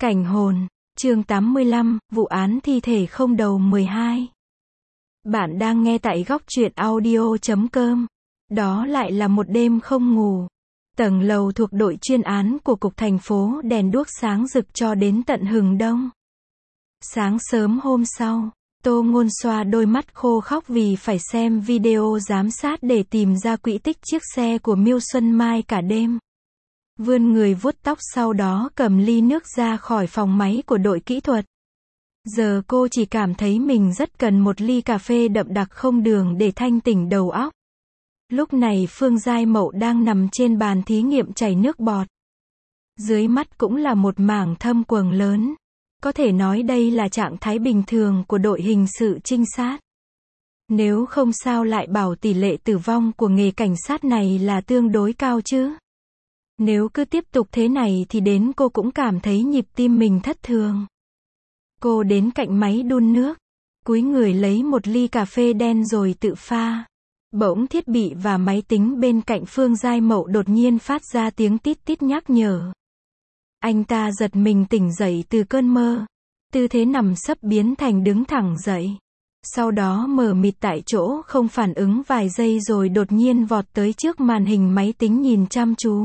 Cảnh hồn, chương 85, vụ án thi thể không đầu 12. Bạn đang nghe tại góc truyện audio.com. Đó lại là một đêm không ngủ. Tầng lầu thuộc đội chuyên án của cục thành phố đèn đuốc sáng rực cho đến tận hừng đông. Sáng sớm hôm sau, Tô Ngôn xoa đôi mắt khô khóc vì phải xem video giám sát để tìm ra quỹ tích chiếc xe của Miêu Xuân Mai cả đêm. Vươn người vuốt tóc, sau đó cầm ly nước ra khỏi phòng máy của đội kỹ thuật. Giờ cô chỉ cảm thấy mình rất cần một ly cà phê đậm đặc không đường để thanh tỉnh đầu óc. Lúc này Phương Giai Mậu đang nằm trên bàn thí nghiệm chảy nước bọt. Dưới mắt cũng là một mảng thâm quầng lớn. Có thể nói đây là trạng thái bình thường của đội hình sự trinh sát. Nếu không sao lại bảo tỷ lệ tử vong của nghề cảnh sát này là tương đối cao chứ. Nếu cứ tiếp tục thế này thì đến cô cũng cảm thấy nhịp tim mình thất thường. Cô đến cạnh máy đun nước, cúi người lấy một ly cà phê đen rồi tự pha. Bỗng thiết bị và máy tính bên cạnh Phương Giai Mậu đột nhiên phát ra tiếng tít tít nhắc nhở. Anh ta giật mình tỉnh dậy từ cơn mơ. Tư thế nằm sấp biến thành đứng thẳng dậy. Sau đó mờ mịt tại chỗ không phản ứng vài giây rồi đột nhiên vọt tới trước màn hình máy tính nhìn chăm chú.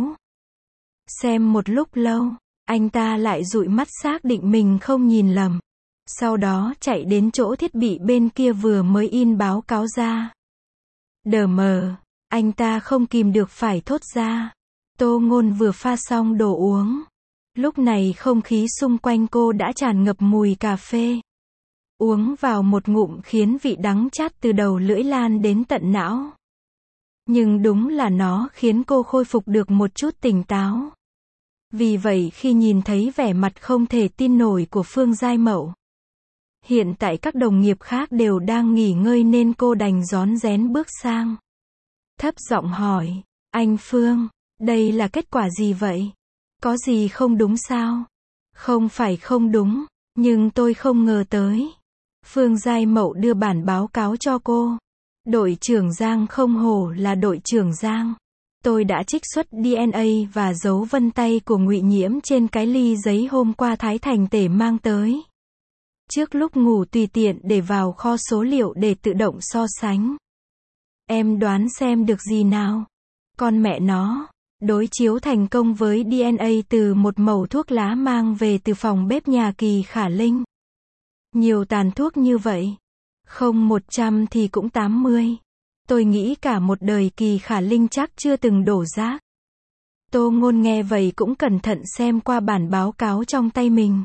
Xem một lúc lâu, anh ta lại dụi mắt xác định mình không nhìn lầm. Sau đó chạy đến chỗ thiết bị bên kia vừa mới in báo cáo ra. Đờ mờ, anh ta không kìm được phải thốt ra. Tô Ngôn vừa pha xong đồ uống. Lúc này không khí xung quanh cô đã tràn ngập mùi cà phê. Uống vào một ngụm khiến vị đắng chát từ đầu lưỡi lan đến tận não. Nhưng đúng là nó khiến cô khôi phục được một chút tỉnh táo. Vì vậy khi nhìn thấy vẻ mặt không thể tin nổi của Phương Giai Mậu. Hiện tại các đồng nghiệp khác đều đang nghỉ ngơi nên cô đành rón rén bước sang. Thấp giọng hỏi, anh Phương, đây là kết quả gì vậy? Có gì không đúng sao? Không phải không đúng, nhưng tôi không ngờ tới. Phương Giai Mậu đưa bản báo cáo cho cô. Đội trưởng Giang không hổ là đội trưởng Giang. Tôi đã trích xuất DNA và dấu vân tay của Ngụy Nhiễm trên cái ly giấy hôm qua Thái Thành Tể mang tới. Trước lúc ngủ tùy tiện để vào kho số liệu để tự động so sánh. Em đoán xem được gì nào? Con mẹ nó, đối chiếu thành công với DNA từ một mẩu thuốc lá mang về từ phòng bếp nhà Kỳ Khả Linh. Nhiều tàn thuốc như vậy. Không 100 thì cũng 80. Tôi nghĩ cả một đời Kỳ Khả Linh chắc chưa từng đổ rác. Tô Ngôn nghe vậy cũng cẩn thận xem qua bản báo cáo trong tay mình.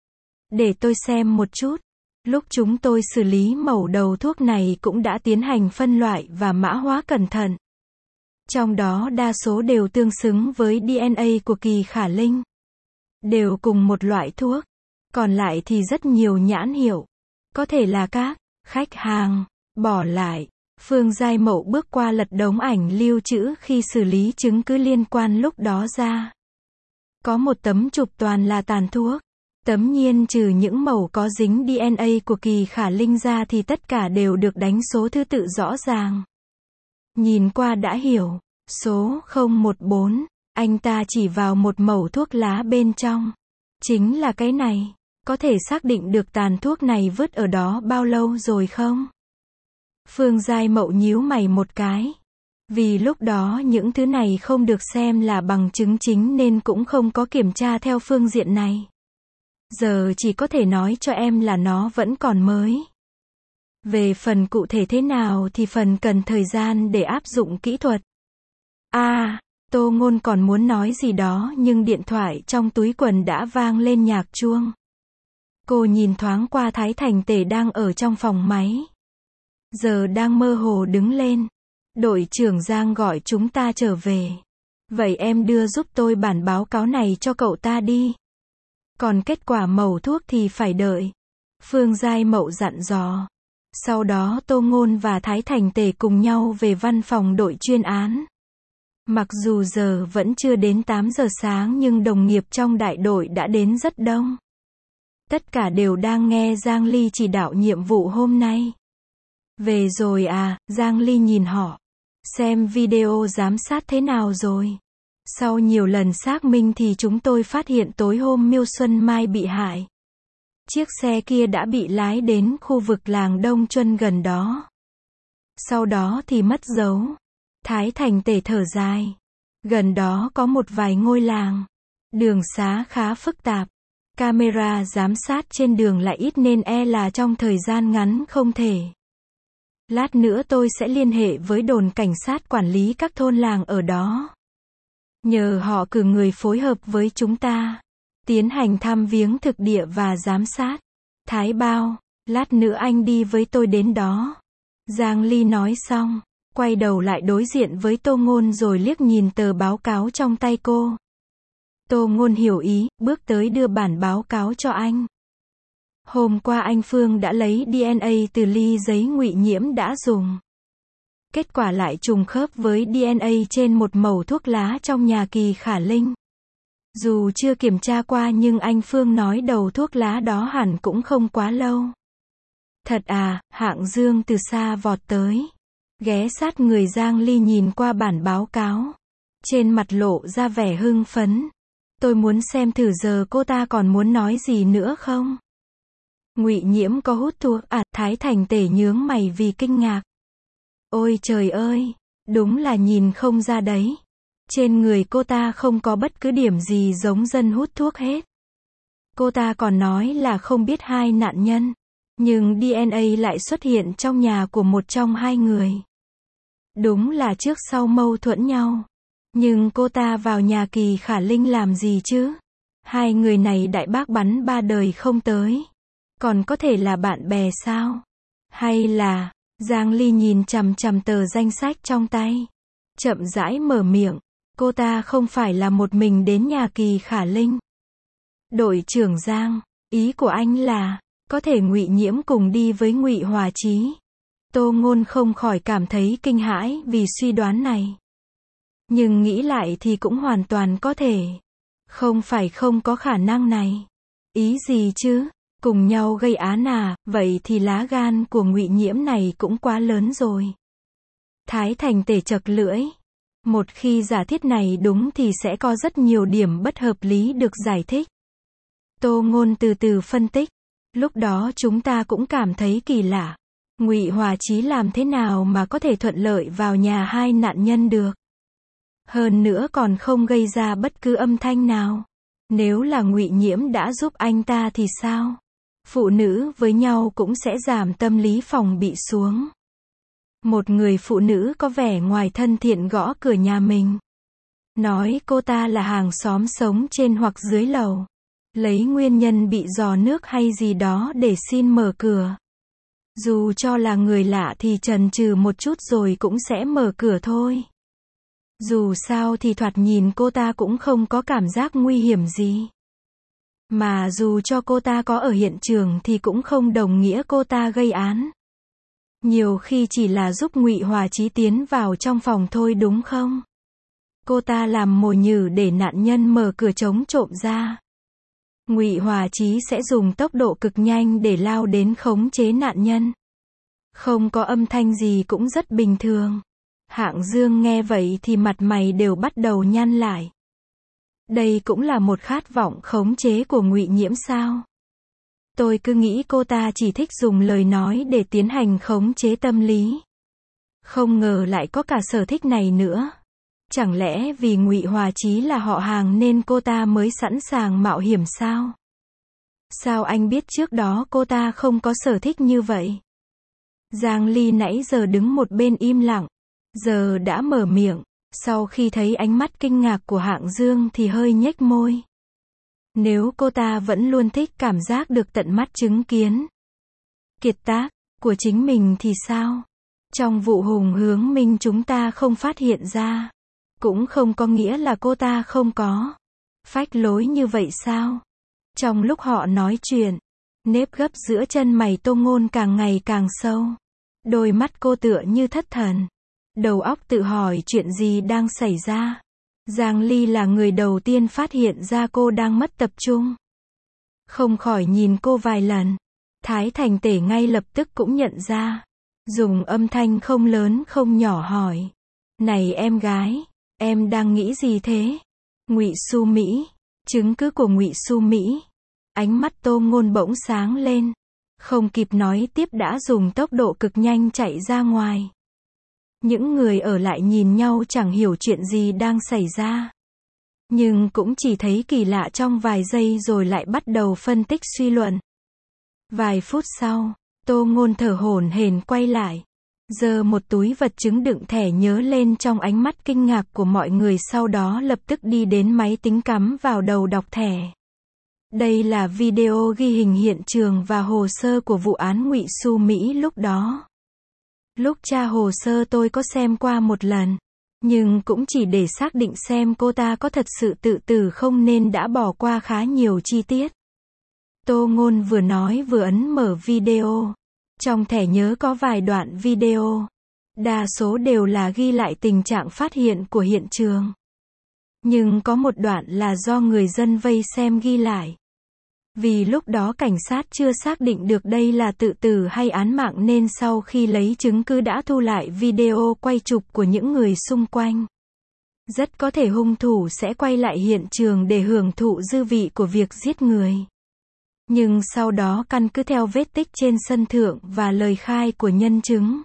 Để tôi xem một chút. Lúc chúng tôi xử lý mẩu đầu thuốc này cũng đã tiến hành phân loại và mã hóa cẩn thận. Trong đó đa số đều tương xứng với DNA của Kỳ Khả Linh. Đều cùng một loại thuốc. Còn lại thì rất nhiều nhãn hiệu. Có thể là các khách hàng bỏ lại. Phương Giai Mậu bước qua lật đống ảnh lưu trữ khi xử lý chứng cứ liên quan lúc đó ra. Có một tấm chụp toàn là tàn thuốc. Tấm nhiên trừ những mẩu có dính DNA của Kỳ Khả Linh ra thì tất cả đều được đánh số thứ tự rõ ràng. Nhìn qua đã hiểu. Số 014, anh ta chỉ vào một mẩu thuốc lá bên trong. Chính là cái này. Có thể xác định được tàn thuốc này vứt ở đó bao lâu rồi không? Phương Giai Mậu nhíu mày một cái. Vì lúc đó những thứ này không được xem là bằng chứng chính nên cũng không có kiểm tra theo phương diện này. Giờ chỉ có thể nói cho em là nó vẫn còn mới. Về phần cụ thể thế nào thì phần cần thời gian để áp dụng kỹ thuật. Tô Ngôn còn muốn nói gì đó nhưng điện thoại trong túi quần đã vang lên nhạc chuông. Cô nhìn thoáng qua Thái Thành Tể đang ở trong phòng máy. Giờ đang mơ hồ đứng lên. Đội trưởng Giang gọi chúng ta trở về. Vậy em đưa giúp tôi bản báo cáo này cho cậu ta đi. Còn kết quả mẩu thuốc thì phải đợi. Phương Giai Mậu dặn dò. Sau đó Tô Ngôn và Thái Thành Tể cùng nhau về văn phòng đội chuyên án. Mặc dù giờ vẫn chưa đến 8 giờ sáng nhưng đồng nghiệp trong đại đội đã đến rất đông. Tất cả đều đang nghe Giang Ly chỉ đạo nhiệm vụ hôm nay. Về rồi à? Giang Ly nhìn họ. Xem video giám sát thế nào rồi? Sau nhiều lần xác minh thì chúng tôi phát hiện tối hôm Miêu Xuân Mai bị hại, chiếc xe kia đã bị lái đến khu vực làng Đông Chuân gần đó. Sau đó thì mất dấu. Thái Thành Tể thở dài. Gần đó có một vài ngôi làng. Đường xá khá phức tạp. Camera giám sát trên đường lại ít nên e là trong thời gian ngắn không thể. Lát nữa tôi sẽ liên hệ với đồn cảnh sát quản lý các thôn làng ở đó. Nhờ họ cử người phối hợp với chúng ta, tiến hành thăm viếng thực địa và giám sát. Thái bao, lát nữa anh đi với tôi đến đó. Giang Ly nói xong, quay đầu lại đối diện với Tô Ngôn rồi liếc nhìn tờ báo cáo trong tay cô. Tô Ngôn hiểu ý, bước tới đưa bản báo cáo cho anh. Hôm qua anh Phương đã lấy DNA từ ly giấy Ngụy Nhiễm đã dùng. Kết quả lại trùng khớp với DNA trên một mẩu thuốc lá trong nhà Kỳ Khả Linh. Dù chưa kiểm tra qua nhưng anh Phương nói đầu thuốc lá đó hẳn cũng không quá lâu. Thật à, Hạng Dương từ xa vọt tới. Ghé sát người Giang Ly nhìn qua bản báo cáo. Trên mặt lộ ra vẻ hưng phấn. Tôi muốn xem thử giờ cô ta còn muốn nói gì nữa không? Ngụy Nhiễm có hút thuốc à? Thái Thành Tể nhướng mày vì kinh ngạc. Ôi trời ơi, đúng là nhìn không ra đấy. Trên người cô ta không có bất cứ điểm gì giống dân hút thuốc hết. Cô ta còn nói là không biết hai nạn nhân, nhưng DNA lại xuất hiện trong nhà của một trong hai người. Đúng là trước sau mâu thuẫn nhau. Nhưng cô ta vào nhà Kỳ Khả Linh làm gì chứ? Hai người này đại bác bắn ba đời không tới. Còn có thể là bạn bè sao? Hay là... Giang Ly nhìn chằm chằm tờ danh sách trong tay. Chậm rãi mở miệng. Cô ta không phải là một mình đến nhà Kỳ Khả Linh. Đội trưởng Giang, ý của anh là, có thể Ngụy Nhiễm cùng đi với Ngụy Hòa Chí. Tô Ngôn không khỏi cảm thấy kinh hãi vì suy đoán này. Nhưng nghĩ lại thì cũng hoàn toàn có thể. Không phải không có khả năng này. Ý gì chứ? Cùng nhau gây án à? Vậy thì lá gan của Ngụy Nhiễm này cũng quá lớn rồi. Thái Thành Tể chật lưỡi. Một khi giả thiết này đúng thì sẽ có rất nhiều điểm bất hợp lý được giải thích. Tô Ngôn từ từ phân tích. Lúc đó chúng ta cũng cảm thấy kỳ lạ. Ngụy Hòa Chí làm thế nào mà có thể thuận lợi vào nhà hai nạn nhân được? Hơn nữa còn không gây ra bất cứ âm thanh nào. Nếu là Ngụy Nhiễm đã giúp anh ta thì sao? Phụ nữ với nhau cũng sẽ giảm tâm lý phòng bị xuống. Một người phụ nữ có vẻ ngoài thân thiện gõ cửa nhà mình. Nói cô ta là hàng xóm sống trên hoặc dưới lầu. Lấy nguyên nhân bị rò nước hay gì đó để xin mở cửa. Dù cho là người lạ thì chần chừ một chút rồi cũng sẽ mở cửa thôi. Dù sao thì thoạt nhìn cô ta cũng không có cảm giác nguy hiểm gì. Mà dù cho cô ta có ở hiện trường thì cũng không đồng nghĩa cô ta gây án. Nhiều khi chỉ là giúp Ngụy Hòa Chí tiến vào trong phòng thôi đúng không? Cô ta làm mồi nhử để nạn nhân mở cửa chống trộm ra. Ngụy Hòa Chí sẽ dùng tốc độ cực nhanh để lao đến khống chế nạn nhân. Không có âm thanh gì cũng rất bình thường. Hạng Dương nghe vậy thì mặt mày đều bắt đầu nhăn lại. Đây cũng là một khát vọng khống chế của Ngụy Nhiễm sao? Tôi cứ nghĩ cô ta chỉ thích dùng lời nói để tiến hành khống chế tâm lý. Không ngờ lại có cả sở thích này nữa. Chẳng lẽ vì Ngụy Hòa Chí là họ hàng nên cô ta mới sẵn sàng mạo hiểm sao? Sao anh biết trước đó cô ta không có sở thích như vậy? Giang Ly nãy giờ đứng một bên im lặng, giờ đã mở miệng, sau khi thấy ánh mắt kinh ngạc của Hạng Dương thì hơi nhếch môi. Nếu cô ta vẫn luôn thích cảm giác được tận mắt chứng kiến kiệt tác của chính mình thì sao? Trong vụ Hùng Hướng Minh chúng ta không phát hiện ra, cũng không có nghĩa là cô ta không có phách lối như vậy sao? Trong lúc họ nói chuyện, nếp gấp giữa chân mày Tô Ngôn càng ngày càng sâu. Đôi mắt cô tựa như thất thần. Đầu óc tự hỏi chuyện gì đang xảy ra. Giang Ly là người đầu tiên phát hiện ra cô đang mất tập trung. Không khỏi nhìn cô vài lần. Thái Thành Tể ngay lập tức cũng nhận ra. Dùng âm thanh không lớn không nhỏ hỏi. Này em gái, Em đang nghĩ gì thế? Ngụy Xu Mỹ. Chứng cứ của Ngụy Xu Mỹ. Ánh mắt Tô Ngôn bỗng sáng lên. Không kịp nói tiếp đã dùng tốc độ cực nhanh chạy ra ngoài. Những người ở lại nhìn nhau chẳng hiểu chuyện gì đang xảy ra. Nhưng cũng chỉ thấy kỳ lạ trong vài giây rồi lại bắt đầu phân tích suy luận. Vài phút sau, Tô Ngôn thở hổn hển quay lại. Giơ một túi vật chứng đựng thẻ nhớ lên trong ánh mắt kinh ngạc của mọi người, sau đó lập tức đi đến máy tính cắm vào đầu đọc thẻ. Đây là video ghi hình hiện trường và hồ sơ của vụ án Ngụy Xu Mỹ lúc đó. Lúc tra hồ sơ tôi có xem qua một lần, nhưng cũng chỉ để xác định xem cô ta có thật sự tự tử không nên đã bỏ qua khá nhiều chi tiết. Tô Ngôn vừa nói vừa ấn mở video. Trong thẻ nhớ có vài đoạn video. Đa số đều là ghi lại tình trạng phát hiện của hiện trường. Nhưng có một đoạn là do người dân vây xem ghi lại. Vì lúc đó cảnh sát chưa xác định được đây là tự tử hay án mạng nên sau khi lấy chứng cứ đã thu lại video quay chụp của những người xung quanh. Rất có thể hung thủ sẽ quay lại hiện trường để hưởng thụ dư vị của việc giết người. Nhưng sau đó căn cứ theo vết tích trên sân thượng và lời khai của nhân chứng,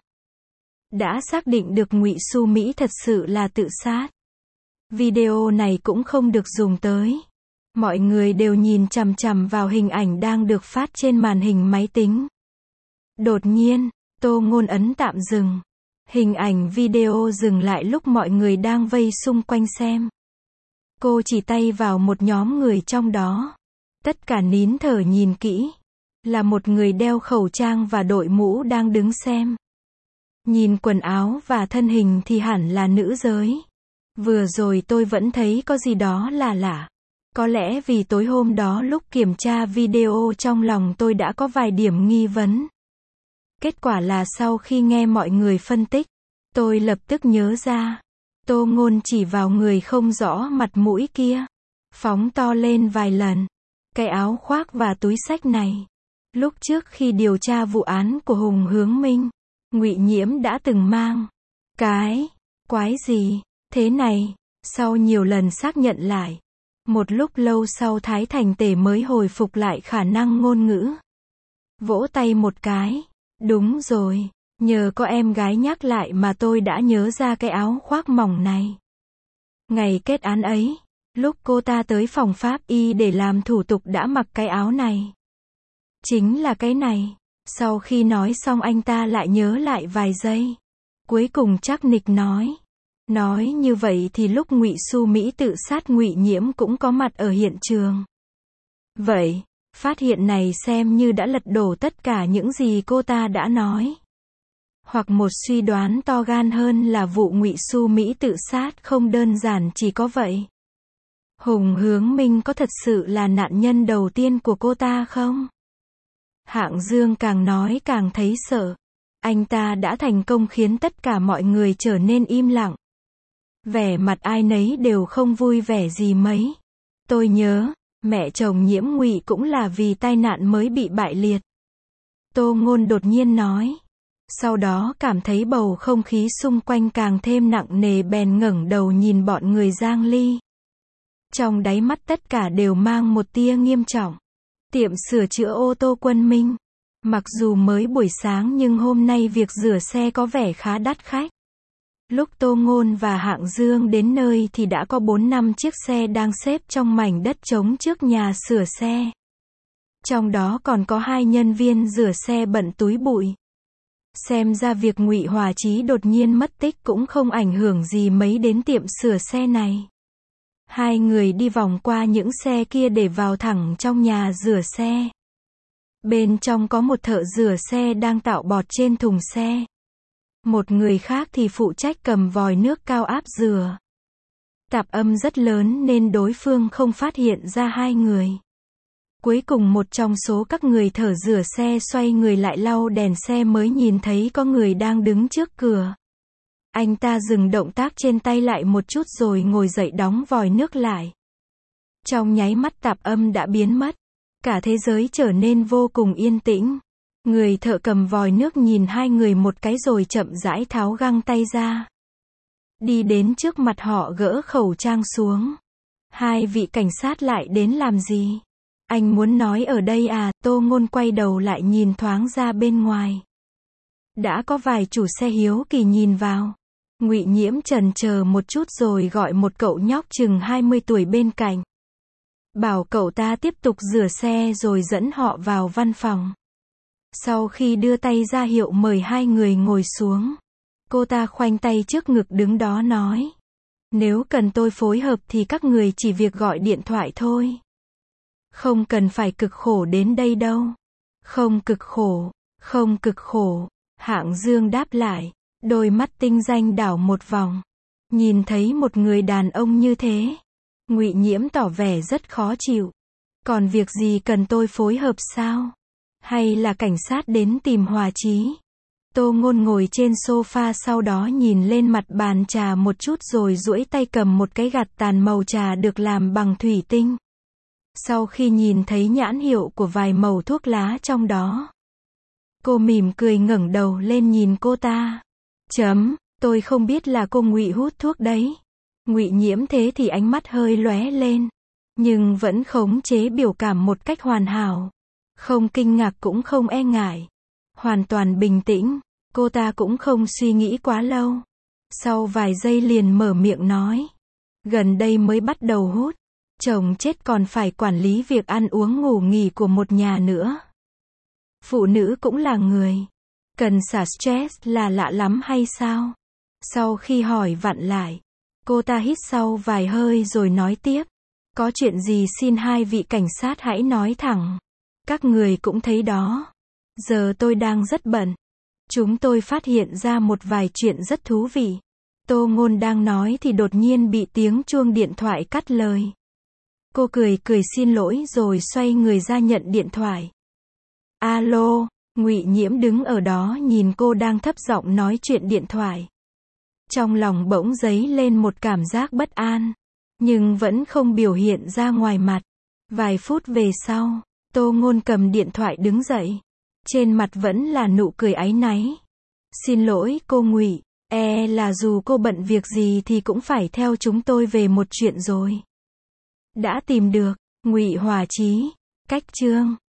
đã xác định được Ngụy Xu Mỹ thật sự là tự sát. Video này cũng không được dùng tới. Mọi người đều nhìn chằm chằm vào hình ảnh đang được phát trên màn hình máy tính. Đột nhiên, Tô Ngôn ấn tạm dừng. Hình ảnh video dừng lại lúc mọi người đang vây xung quanh xem. Cô chỉ tay vào một nhóm người trong đó. Tất cả nín thở nhìn kỹ. Là một người đeo khẩu trang và đội mũ đang đứng xem. Nhìn quần áo và thân hình thì hẳn là nữ giới. Vừa rồi tôi vẫn thấy có gì đó là lạ. Có lẽ vì tối hôm đó lúc kiểm tra video trong lòng tôi đã có vài điểm nghi vấn. Kết quả là sau khi nghe mọi người phân tích, tôi lập tức nhớ ra. Tô Ngôn chỉ vào người không rõ mặt mũi kia. Phóng to lên vài lần. Cái áo khoác và túi xách này. Lúc trước khi điều tra vụ án của Hùng Hướng Minh, Ngụy Nhiễm đã từng mang. Cái quái gì thế này? Sau nhiều lần xác nhận lại. Một lúc lâu sau Thái Thành Tể mới hồi phục lại khả năng ngôn ngữ. Vỗ tay một cái. Đúng rồi, nhờ có em gái nhắc lại mà tôi đã nhớ ra cái áo khoác mỏng này. Ngày kết án ấy, lúc cô ta tới phòng pháp y để làm thủ tục đã mặc cái áo này. Chính là cái này. Sau khi nói xong anh ta lại nhớ lại vài giây. Cuối cùng chắc nịch nói. Nói như vậy thì lúc Ngụy Xu Mỹ tự sát Ngụy Nhiễm cũng có mặt ở hiện trường. Vậy, phát hiện này xem như đã lật đổ tất cả những gì cô ta đã nói. Hoặc một suy đoán to gan hơn là vụ Ngụy Xu Mỹ tự sát không đơn giản chỉ có vậy. Hùng Hướng Minh có thật sự là nạn nhân đầu tiên của cô ta không? Hạng Dương càng nói càng thấy sợ. Anh ta đã thành công khiến tất cả mọi người trở nên im lặng. Vẻ mặt ai nấy đều không vui vẻ gì mấy. Tôi nhớ, mẹ chồng Nhiễm Ngụy cũng là vì tai nạn mới bị bại liệt. Tô Ngôn đột nhiên nói. Sau đó cảm thấy bầu không khí xung quanh càng thêm nặng nề bèn ngẩng đầu nhìn bọn người Giang Ly. Trong đáy mắt tất cả đều mang một tia nghiêm trọng. Tiệm sửa chữa ô tô Quân Minh. Mặc dù mới buổi sáng nhưng hôm nay việc rửa xe có vẻ khá đắt khách. Lúc Tô Ngôn và Hạng Dương đến nơi thì đã có 4-5 chiếc xe đang xếp trong mảnh đất trống trước nhà sửa xe. Trong đó còn có 2 nhân viên rửa xe bận túi bụi. Xem ra việc Ngụy Hòa Chí đột nhiên mất tích cũng không ảnh hưởng gì mấy đến tiệm sửa xe này. 2 người đi vòng qua những xe kia để vào thẳng trong nhà rửa xe. Bên trong có một thợ rửa xe đang tạo bọt trên thùng xe. Một người khác thì phụ trách cầm vòi nước cao áp rửa. Tạp âm rất lớn nên đối phương không phát hiện ra 2 người. Cuối cùng một trong số các người thợ rửa xe xoay người lại lau đèn xe mới nhìn thấy có người đang đứng trước cửa. Anh ta dừng động tác trên tay lại một chút rồi ngồi dậy đóng vòi nước lại. Trong nháy mắt tạp âm đã biến mất. Cả thế giới trở nên vô cùng yên tĩnh. Người thợ cầm vòi nước nhìn 2 người một cái rồi chậm rãi tháo găng tay ra. đi đến trước mặt họ gỡ khẩu trang xuống. Hai vị cảnh sát lại đến làm gì? Anh muốn nói ở đây à? Tô Ngôn quay đầu lại nhìn thoáng ra bên ngoài. Đã có vài chủ xe hiếu kỳ nhìn vào. Ngụy Nhiễm chần chờ một chút rồi gọi một cậu nhóc chừng 20 tuổi bên cạnh. Bảo cậu ta tiếp tục rửa xe rồi dẫn họ vào văn phòng. Sau khi đưa tay ra hiệu mời hai người ngồi xuống, cô ta khoanh tay trước ngực đứng đó nói. Nếu cần tôi phối hợp thì các người chỉ việc gọi điện thoại thôi. Không cần phải cực khổ đến đây đâu. Không cực khổ, không cực khổ. Hạng Dương đáp lại, đôi mắt tinh danh đảo một vòng. Nhìn thấy một người đàn ông như thế, Ngụy Nhiễm tỏ vẻ rất khó chịu. Còn việc gì cần tôi phối hợp sao? Hay là cảnh sát đến tìm hòa chí? Tô Ngôn ngồi trên sofa sau đó nhìn lên mặt bàn trà một chút rồi duỗi tay cầm một cái gạt tàn màu trà được làm bằng thủy tinh. Sau khi nhìn thấy nhãn hiệu của vài màu thuốc lá trong đó, cô mỉm cười ngẩng đầu lên nhìn cô ta. Tôi không biết là cô Ngụy hút thuốc đấy. Ngụy Nhiễm thế thì ánh mắt hơi lóe lên, nhưng vẫn khống chế biểu cảm một cách hoàn hảo. Không kinh ngạc cũng không e ngại. Hoàn toàn bình tĩnh, cô ta cũng không suy nghĩ quá lâu. Sau vài giây liền mở miệng nói. Gần đây mới bắt đầu hút. Chồng chết còn phải quản lý việc ăn uống ngủ nghỉ của một nhà nữa. Phụ nữ cũng là người. Cần xả stress là lạ lắm hay sao? Sau khi hỏi vặn lại, cô ta hít sâu vài hơi rồi nói tiếp. Có chuyện gì xin hai vị cảnh sát hãy nói thẳng. Các người cũng thấy đó. Giờ tôi đang rất bận. Chúng tôi phát hiện ra một vài chuyện rất thú vị. Tô Ngôn đang nói thì đột nhiên bị tiếng chuông điện thoại cắt lời. Cô cười xin lỗi rồi xoay người ra nhận điện thoại. Alo, Ngụy Nhiễm đứng ở đó nhìn cô đang thấp giọng nói chuyện điện thoại. Trong lòng bỗng dấy lên một cảm giác bất an, nhưng vẫn không biểu hiện ra ngoài mặt. Vài phút về sau, Tô Ngôn cầm điện thoại đứng dậy. Trên mặt vẫn là nụ cười áy náy. Xin lỗi cô Ngụy, là dù cô bận việc gì thì cũng phải theo chúng tôi về một chuyện rồi. Đã tìm được, Ngụy Hòa Chí, cách chương